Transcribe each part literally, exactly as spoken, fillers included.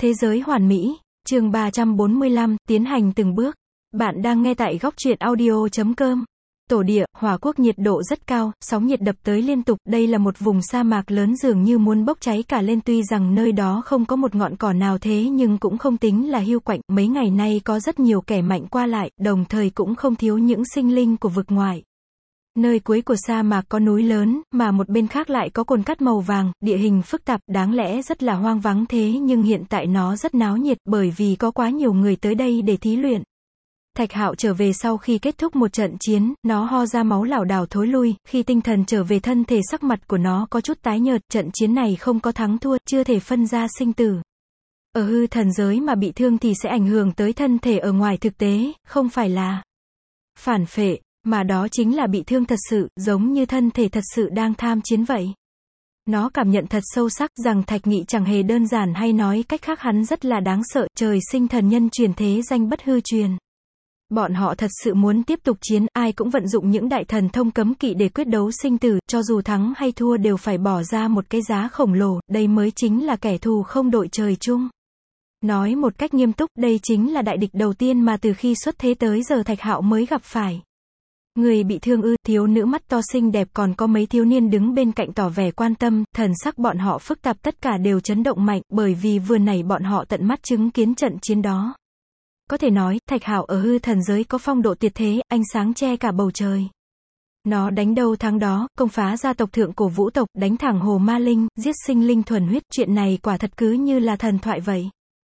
Thế giới hoàn mỹ, chương ba trăm bốn mươi lăm, tiến hành từng bước. Bạn đang nghe tại góc truyện audio chấm com. Tổ địa, Hỏa Quốc nhiệt độ rất cao, sóng nhiệt đập tới liên tục, đây là một vùng sa mạc lớn dường như muốn bốc cháy cả lên, tuy rằng nơi đó không có một ngọn cỏ nào thế nhưng cũng không tính là hiu quạnh, mấy ngày nay có rất nhiều kẻ mạnh qua lại, đồng thời cũng không thiếu những sinh linh của vực ngoài. Nơi cuối của sa mạc có núi lớn, mà một bên khác lại có cồn cát màu vàng, địa hình phức tạp, đáng lẽ rất là hoang vắng thế nhưng hiện tại nó rất náo nhiệt, bởi vì có quá nhiều người tới đây để thí luyện. Thạch Hạo trở về sau khi kết thúc một trận chiến, nó ho ra máu lảo đảo thối lui, khi tinh thần trở về thân thể sắc mặt của nó có chút tái nhợt, trận chiến này không có thắng thua, chưa thể phân ra sinh tử. Ở hư thần giới mà bị thương thì sẽ ảnh hưởng tới thân thể ở ngoài thực tế, không phải là phản phệ, mà đó chính là bị thương thật sự, giống như thân thể thật sự đang tham chiến vậy. Nó cảm nhận thật sâu sắc rằng Thạch Nghị chẳng hề đơn giản, hay nói cách khác hắn rất là đáng sợ, trời sinh thần nhân truyền thế danh bất hư truyền. Bọn họ thật sự muốn tiếp tục chiến, ai cũng vận dụng những đại thần thông cấm kỵ để quyết đấu sinh tử, cho dù thắng hay thua đều phải bỏ ra một cái giá khổng lồ, đây mới chính là kẻ thù không đội trời chung. Nói một cách nghiêm túc, đây chính là đại địch đầu tiên mà từ khi xuất thế tới giờ Thạch Hạo mới gặp phải. Người bị thương ư? Thiếu nữ mắt to xinh đẹp còn có mấy thiếu niên đứng bên cạnh tỏ vẻ quan tâm, thần sắc bọn họ phức tạp, tất cả đều chấn động mạnh, bởi vì vừa nãy bọn họ tận mắt chứng kiến trận chiến đó. Có thể nói, Thạch Hạo ở hư thần giới có phong độ tuyệt thế, ánh sáng che cả bầu trời. Nó đánh đâu thắng đó, công phá gia tộc thượng cổ vũ tộc, đánh thẳng hồ ma linh, giết sinh linh thuần huyết, chuyện này quả thật cứ như là thần thoại vậy.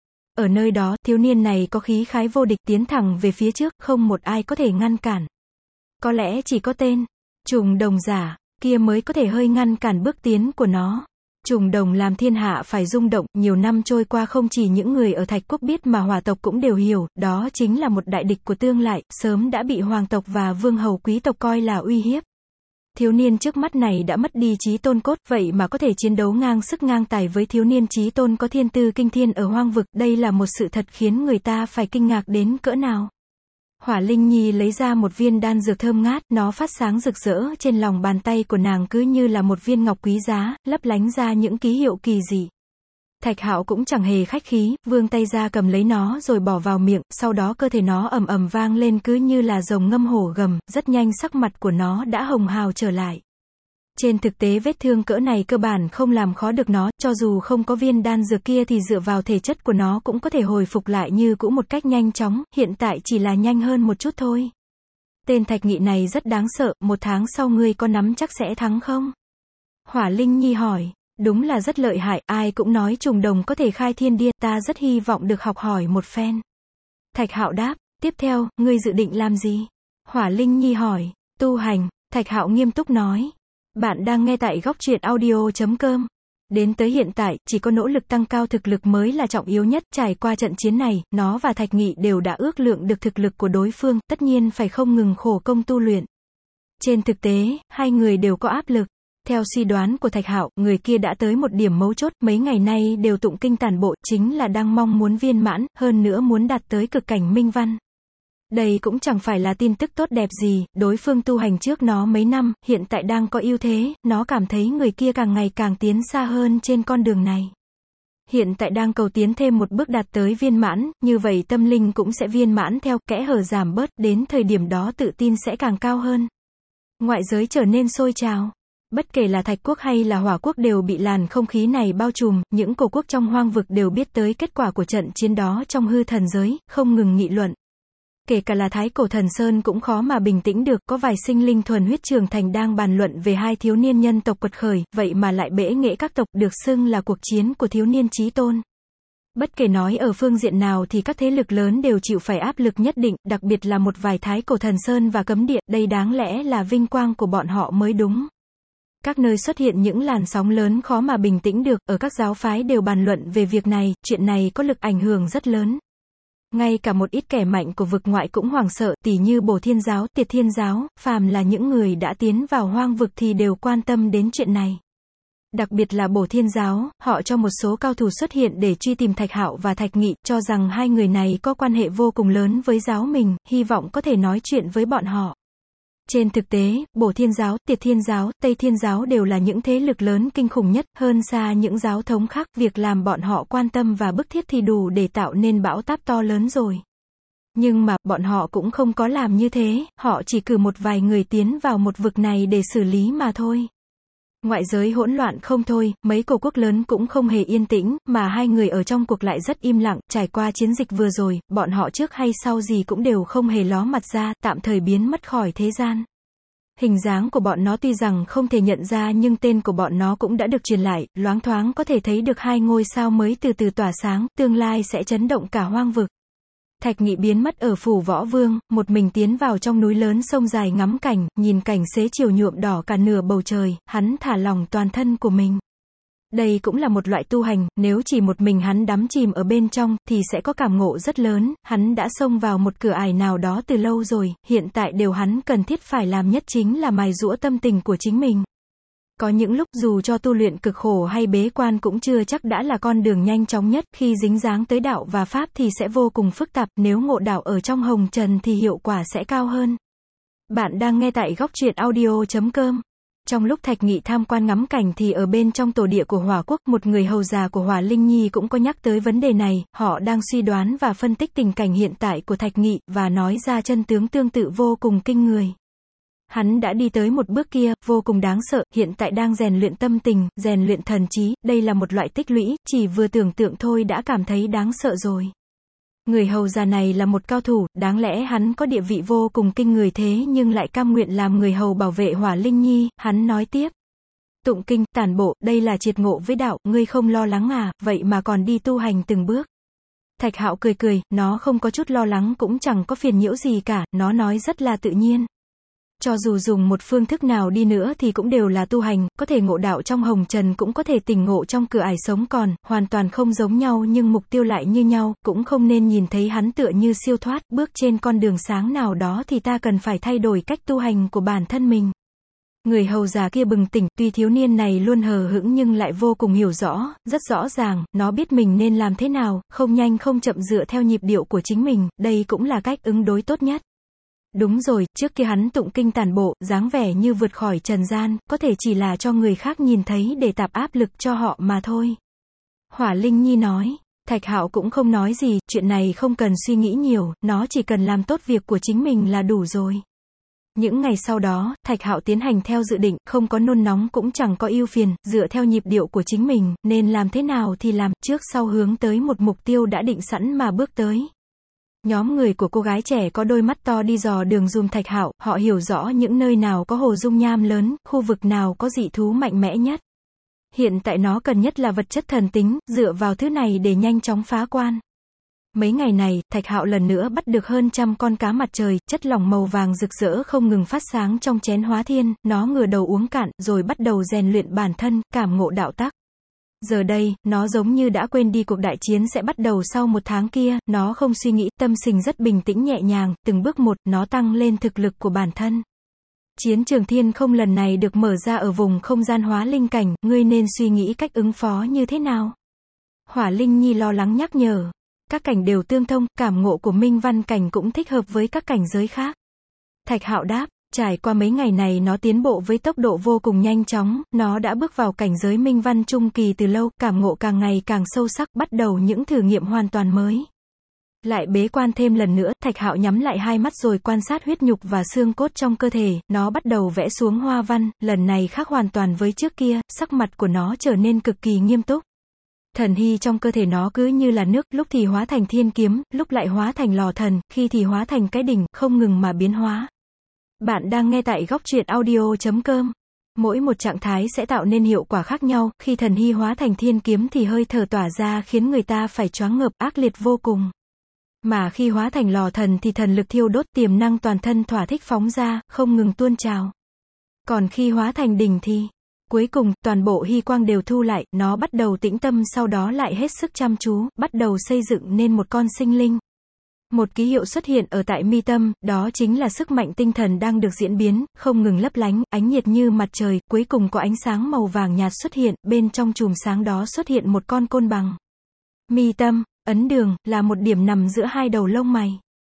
Ở nơi đó, thiếu niên này có khí khái vô địch, tiến thẳng về phía trước, không một ai có thể ngăn cản. Có lẽ chỉ có tên Trùng Đồng giả kia mới có thể hơi ngăn cản bước tiến của nó. Trùng Đồng làm thiên hạ phải rung động, nhiều năm trôi qua không chỉ những người ở Thạch Quốc biết mà hỏa tộc cũng đều hiểu, đó chính là một đại địch của tương lai, sớm đã bị hoàng tộc và vương hầu quý tộc coi là uy hiếp. Thiếu niên trước mắt này đã mất đi chí tôn cốt, vậy mà có thể chiến đấu ngang sức ngang tài với thiếu niên chí tôn có thiên tư kinh thiên ở hoang vực, đây là một sự thật khiến người ta phải kinh ngạc đến cỡ nào. Hỏa Linh Nhi lấy ra một viên đan dược thơm ngát, nó phát sáng rực rỡ trên lòng bàn tay của nàng cứ như là một viên ngọc quý giá, lấp lánh ra những ký hiệu kỳ dị. Thạch Hạo cũng chẳng hề khách khí, vươn tay ra cầm lấy nó rồi bỏ vào miệng, sau đó cơ thể nó ầm ầm vang lên cứ như là rồng ngâm hổ gầm, rất nhanh sắc mặt của nó đã hồng hào trở lại. Trên thực tế vết thương cỡ này cơ bản không làm khó được nó, cho dù không có viên đan dược kia thì dựa vào thể chất của nó cũng có thể hồi phục lại như cũ một cách nhanh chóng, hiện tại chỉ là nhanh hơn một chút thôi. Tên Thạch Nghị này rất đáng sợ, một tháng sau ngươi có nắm chắc sẽ thắng không? Hỏa Linh Nhi hỏi, đúng là rất lợi hại, ai cũng nói Trùng Đồng có thể khai thiên địa, ta rất hy vọng được học hỏi một phen. Thạch Hạo đáp, tiếp theo, ngươi dự định làm gì? Hỏa Linh Nhi hỏi, tu hành, Thạch Hạo nghiêm túc nói. Bạn đang nghe tại góc truyện audio chấm com. Đến tới hiện tại, chỉ có nỗ lực tăng cao thực lực mới là trọng yếu nhất, trải qua trận chiến này, nó và Thạch Nghị đều đã ước lượng được thực lực của đối phương, tất nhiên phải không ngừng khổ công tu luyện. Trên thực tế, hai người đều có áp lực. Theo suy đoán của Thạch Hạo, người kia đã tới một điểm mấu chốt, mấy ngày nay đều tụng kinh tản bộ, chính là đang mong muốn viên mãn, hơn nữa muốn đạt tới cực cảnh minh văn. Đây cũng chẳng phải là tin tức tốt đẹp gì, đối phương tu hành trước nó mấy năm, hiện tại đang có ưu thế, nó cảm thấy người kia càng ngày càng tiến xa hơn trên con đường này. Hiện tại đang cầu tiến thêm một bước đạt tới viên mãn, như vậy tâm linh cũng sẽ viên mãn theo, kẽ hở giảm bớt, đến thời điểm đó tự tin sẽ càng cao hơn. Ngoại giới trở nên sôi trào. Bất kể là Thạch Quốc hay là Hỏa Quốc đều bị làn không khí này bao trùm, những cổ quốc trong hoang vực đều biết tới kết quả của trận chiến đó trong hư thần giới, không ngừng nghị luận. Kể cả là Thái Cổ Thần Sơn cũng khó mà bình tĩnh được, có vài sinh linh thuần huyết trưởng thành đang bàn luận về hai thiếu niên nhân tộc quật khởi, vậy mà lại bẽ nghệ các tộc, được xưng là cuộc chiến của thiếu niên chí tôn. Bất kể nói ở phương diện nào thì các thế lực lớn đều chịu phải áp lực nhất định, đặc biệt là một vài Thái Cổ Thần Sơn và cấm địa, đây đáng lẽ là vinh quang của bọn họ mới đúng. Các nơi xuất hiện những làn sóng lớn khó mà bình tĩnh được, ở các giáo phái đều bàn luận về việc này, chuyện này có lực ảnh hưởng rất lớn. Ngay cả một ít kẻ mạnh của vực ngoại cũng hoảng sợ, tỉ như Bổ Thiên giáo, Tiệt Thiên giáo, phàm là những người đã tiến vào hoang vực thì đều quan tâm đến chuyện này. Đặc biệt là Bổ Thiên giáo, họ cho một số cao thủ xuất hiện để truy tìm Thạch Hạo và Thạch Nghị, cho rằng hai người này có quan hệ vô cùng lớn với giáo mình, hy vọng có thể nói chuyện với bọn họ. Trên thực tế, Bổ Thiên giáo, Tiệt Thiên giáo, Tây Thiên giáo đều là những thế lực lớn kinh khủng nhất, hơn xa những giáo thống khác, việc làm bọn họ quan tâm và bức thiết thì đủ để tạo nên bão táp to lớn rồi. Nhưng mà, bọn họ cũng không có làm như thế, họ chỉ cử một vài người tiến vào một vực này để xử lý mà thôi. Ngoại giới hỗn loạn không thôi, mấy cổ quốc lớn cũng không hề yên tĩnh, mà hai người ở trong cuộc lại rất im lặng, trải qua chiến dịch vừa rồi, bọn họ trước hay sau gì cũng đều không hề ló mặt ra, tạm thời biến mất khỏi thế gian. Hình dáng của bọn nó tuy rằng không thể nhận ra nhưng tên của bọn nó cũng đã được truyền lại, loáng thoáng có thể thấy được hai ngôi sao mới từ từ tỏa sáng, tương lai sẽ chấn động cả hoang vực. Thạch Nghị biến mất ở phủ Võ Vương, một mình tiến vào trong núi lớn sông dài ngắm cảnh, nhìn cảnh xế chiều nhuộm đỏ cả nửa bầu trời, hắn thả lỏng toàn thân của mình. Đây cũng là một loại tu hành, nếu chỉ một mình hắn đắm chìm ở bên trong, thì sẽ có cảm ngộ rất lớn, hắn đã xông vào một cửa ải nào đó từ lâu rồi, hiện tại điều hắn cần thiết phải làm nhất chính là mài giũa tâm tình của chính mình. Có những lúc dù cho tu luyện cực khổ hay bế quan cũng chưa chắc đã là con đường nhanh chóng nhất, khi dính dáng tới đạo và pháp thì sẽ vô cùng phức tạp, nếu ngộ đạo ở trong hồng trần thì hiệu quả sẽ cao hơn. Bạn đang nghe tại góc truyện audio chấm com. Trong lúc Thạch Nghị tham quan ngắm cảnh thì ở bên trong tổ địa của Hỏa Quốc, một người hầu già của Hỏa Linh Nhi cũng có nhắc tới vấn đề này, họ đang suy đoán và phân tích tình cảnh hiện tại của Thạch Nghị, và nói ra chân tướng tương tự vô cùng kinh người. Hắn đã đi tới một bước kia, vô cùng đáng sợ, hiện tại đang rèn luyện tâm tình, rèn luyện thần trí, đây là một loại tích lũy, chỉ vừa tưởng tượng thôi đã cảm thấy đáng sợ rồi. Người hầu già này là một cao thủ, đáng lẽ hắn có địa vị vô cùng kinh người thế nhưng lại cam nguyện làm người hầu bảo vệ Hỏa Linh Nhi, hắn nói tiếp. Tụng kinh, tản bộ, đây là triệt ngộ với đạo, ngươi không lo lắng à, vậy mà còn đi tu hành từng bước. Thạch Hạo cười cười, nó không có chút lo lắng cũng chẳng có phiền nhiễu gì cả, nó nói rất là tự nhiên. Cho dù dùng một phương thức nào đi nữa thì cũng đều là tu hành, có thể ngộ đạo trong hồng trần cũng có thể tỉnh ngộ trong cửa ải sống còn, hoàn toàn không giống nhau nhưng mục tiêu lại như nhau, cũng không nên nhìn thấy hắn tựa như siêu thoát, bước trên con đường sáng nào đó thì ta cần phải thay đổi cách tu hành của bản thân mình. Người hầu già kia bừng tỉnh, tuy thiếu niên này luôn hờ hững nhưng lại vô cùng hiểu rõ, rất rõ ràng, nó biết mình nên làm thế nào, không nhanh không chậm dựa theo nhịp điệu của chính mình, đây cũng là cách ứng đối tốt nhất. Đúng rồi, trước kia hắn tụng kinh tản bộ, dáng vẻ như vượt khỏi trần gian, có thể chỉ là cho người khác nhìn thấy để tạo áp lực cho họ mà thôi. Hỏa Linh Nhi nói, Thạch Hạo cũng không nói gì, chuyện này không cần suy nghĩ nhiều, nó chỉ cần làm tốt việc của chính mình là đủ rồi. Những ngày sau đó, Thạch Hạo tiến hành theo dự định, không có nôn nóng cũng chẳng có ưu phiền, dựa theo nhịp điệu của chính mình, nên làm thế nào thì làm, trước sau hướng tới một mục tiêu đã định sẵn mà bước tới. Nhóm người của cô gái trẻ có đôi mắt to đi dò đường dùm Thạch Hạo, họ hiểu rõ những nơi nào có hồ dung nham lớn, khu vực nào có dị thú mạnh mẽ nhất. Hiện tại nó cần nhất là vật chất thần tính, dựa vào thứ này để nhanh chóng phá quan. Mấy ngày này, Thạch Hạo lần nữa bắt được hơn trăm con cá mặt trời, chất lỏng màu vàng rực rỡ không ngừng phát sáng trong chén hóa thiên, nó ngửa đầu uống cạn, rồi bắt đầu rèn luyện bản thân, cảm ngộ đạo tắc. Giờ đây, nó giống như đã quên đi cuộc đại chiến sẽ bắt đầu sau một tháng kia, nó không suy nghĩ, tâm sinh rất bình tĩnh nhẹ nhàng, từng bước một, nó tăng lên thực lực của bản thân. Chiến trường thiên không lần này được mở ra ở vùng không gian hóa linh cảnh, ngươi nên suy nghĩ cách ứng phó như thế nào? Hỏa Linh Nhi lo lắng nhắc nhở. Các cảnh đều tương thông, cảm ngộ của minh văn cảnh cũng thích hợp với các cảnh giới khác. Thạch Hạo đáp. Trải qua mấy ngày này nó tiến bộ với tốc độ vô cùng nhanh chóng, nó đã bước vào cảnh giới minh văn trung kỳ từ lâu, cảm ngộ càng ngày càng sâu sắc, bắt đầu những thử nghiệm hoàn toàn mới. Lại bế quan thêm lần nữa, Thạch Hạo nhắm lại hai mắt rồi quan sát huyết nhục và xương cốt trong cơ thể, nó bắt đầu vẽ xuống hoa văn, lần này khác hoàn toàn với trước kia, sắc mặt của nó trở nên cực kỳ nghiêm túc. Thần hy trong cơ thể nó cứ như là nước, lúc thì hóa thành thiên kiếm, lúc lại hóa thành lò thần, khi thì hóa thành cái đỉnh, không ngừng mà biến hóa. Bạn đang nghe tại góc truyện audio chấm com. Mỗi một trạng thái sẽ tạo nên hiệu quả khác nhau, khi thần hy hóa thành thiên kiếm thì hơi thở tỏa ra khiến người ta phải choáng ngợp, ác liệt vô cùng. Mà khi hóa thành lò thần thì thần lực thiêu đốt, tiềm năng toàn thân thỏa thích phóng ra, không ngừng tuôn trào. Còn khi hóa thành đỉnh thì, cuối cùng, toàn bộ hy quang đều thu lại, nó bắt đầu tĩnh tâm sau đó lại hết sức chăm chú, bắt đầu xây dựng nên một con sinh linh. Một ký hiệu xuất hiện ở tại mi tâm, đó chính là sức mạnh tinh thần đang được diễn biến, không ngừng lấp lánh, ánh nhiệt như mặt trời, cuối cùng có ánh sáng màu vàng nhạt xuất hiện, bên trong chùm sáng đó xuất hiện một con côn bằng. Mi tâm, ấn đường, là một điểm nằm giữa hai đầu lông mày.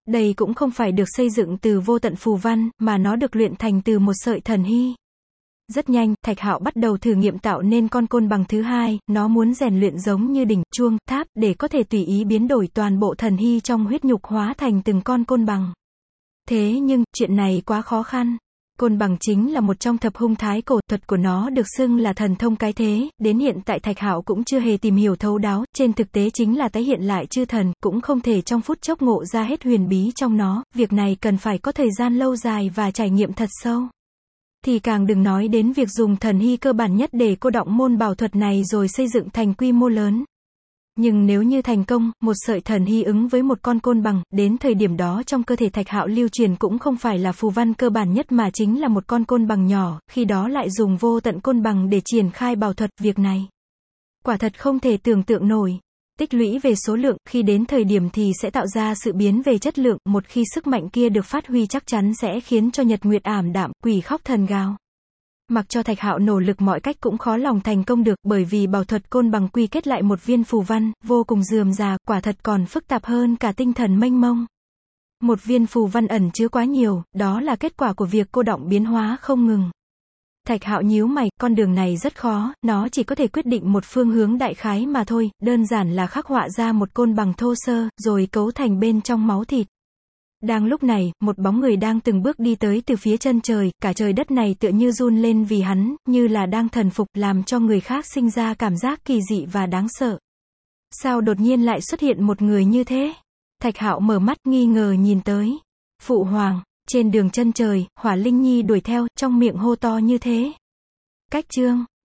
Đây cũng không phải được xây dựng từ vô tận phù văn, mà nó được luyện thành từ một sợi thần hy. Rất nhanh, Thạch Hạo bắt đầu thử nghiệm tạo nên con côn bằng thứ hai, nó muốn rèn luyện giống như đỉnh, chuông, tháp, để có thể tùy ý biến đổi toàn bộ thần hy trong huyết nhục hóa thành từng con côn bằng. Thế nhưng, chuyện này quá khó khăn. Côn bằng chính là một trong thập hung thái cổ, thuật của nó được xưng là thần thông cái thế, đến hiện tại Thạch Hạo cũng chưa hề tìm hiểu thấu đáo, trên thực tế chính là tái hiện lại chư thần, cũng không thể trong phút chốc ngộ ra hết huyền bí trong nó, việc này cần phải có thời gian lâu dài và trải nghiệm thật sâu. Thì càng đừng nói đến việc dùng thần hy cơ bản nhất để cô đọng môn bảo thuật này rồi xây dựng thành quy mô lớn. Nhưng nếu như thành công, một sợi thần hy ứng với một con côn bằng, đến thời điểm đó trong cơ thể Thạch Hạo lưu truyền cũng không phải là phù văn cơ bản nhất mà chính là một con côn bằng nhỏ, khi đó lại dùng vô tận côn bằng để triển khai bảo thuật, việc này quả thật không thể tưởng tượng nổi. Tích lũy về số lượng, khi đến thời điểm thì sẽ tạo ra sự biến về chất lượng, một khi sức mạnh kia được phát huy chắc chắn sẽ khiến cho nhật nguyệt ảm đạm, quỷ khóc thần gào. Mặc cho Thạch Hạo nỗ lực mọi cách cũng khó lòng thành công được, bởi vì bảo thuật côn bằng quy kết lại một viên phù văn, vô cùng rườm rà, quả thật còn phức tạp hơn cả tinh thần mênh mông. Một viên phù văn ẩn chứa quá nhiều, đó là kết quả của việc cô đọng biến hóa không ngừng. Thạch Hạo nhíu mày, con đường này rất khó, nó chỉ có thể quyết định một phương hướng đại khái mà thôi, đơn giản là khắc họa ra một côn bằng thô sơ, rồi cấu thành bên trong máu thịt. Đang lúc này, một bóng người đang từng bước đi tới từ phía chân trời, cả trời đất này tựa như run lên vì hắn, như là đang thần phục, làm cho người khác sinh ra cảm giác kỳ dị và đáng sợ. Sao đột nhiên lại xuất hiện một người như thế? Thạch Hạo mở mắt nghi ngờ nhìn tới. Phụ hoàng, trên đường chân trời, Hỏa Linh Nhi đuổi theo, trong miệng hô to như thế. Cách chương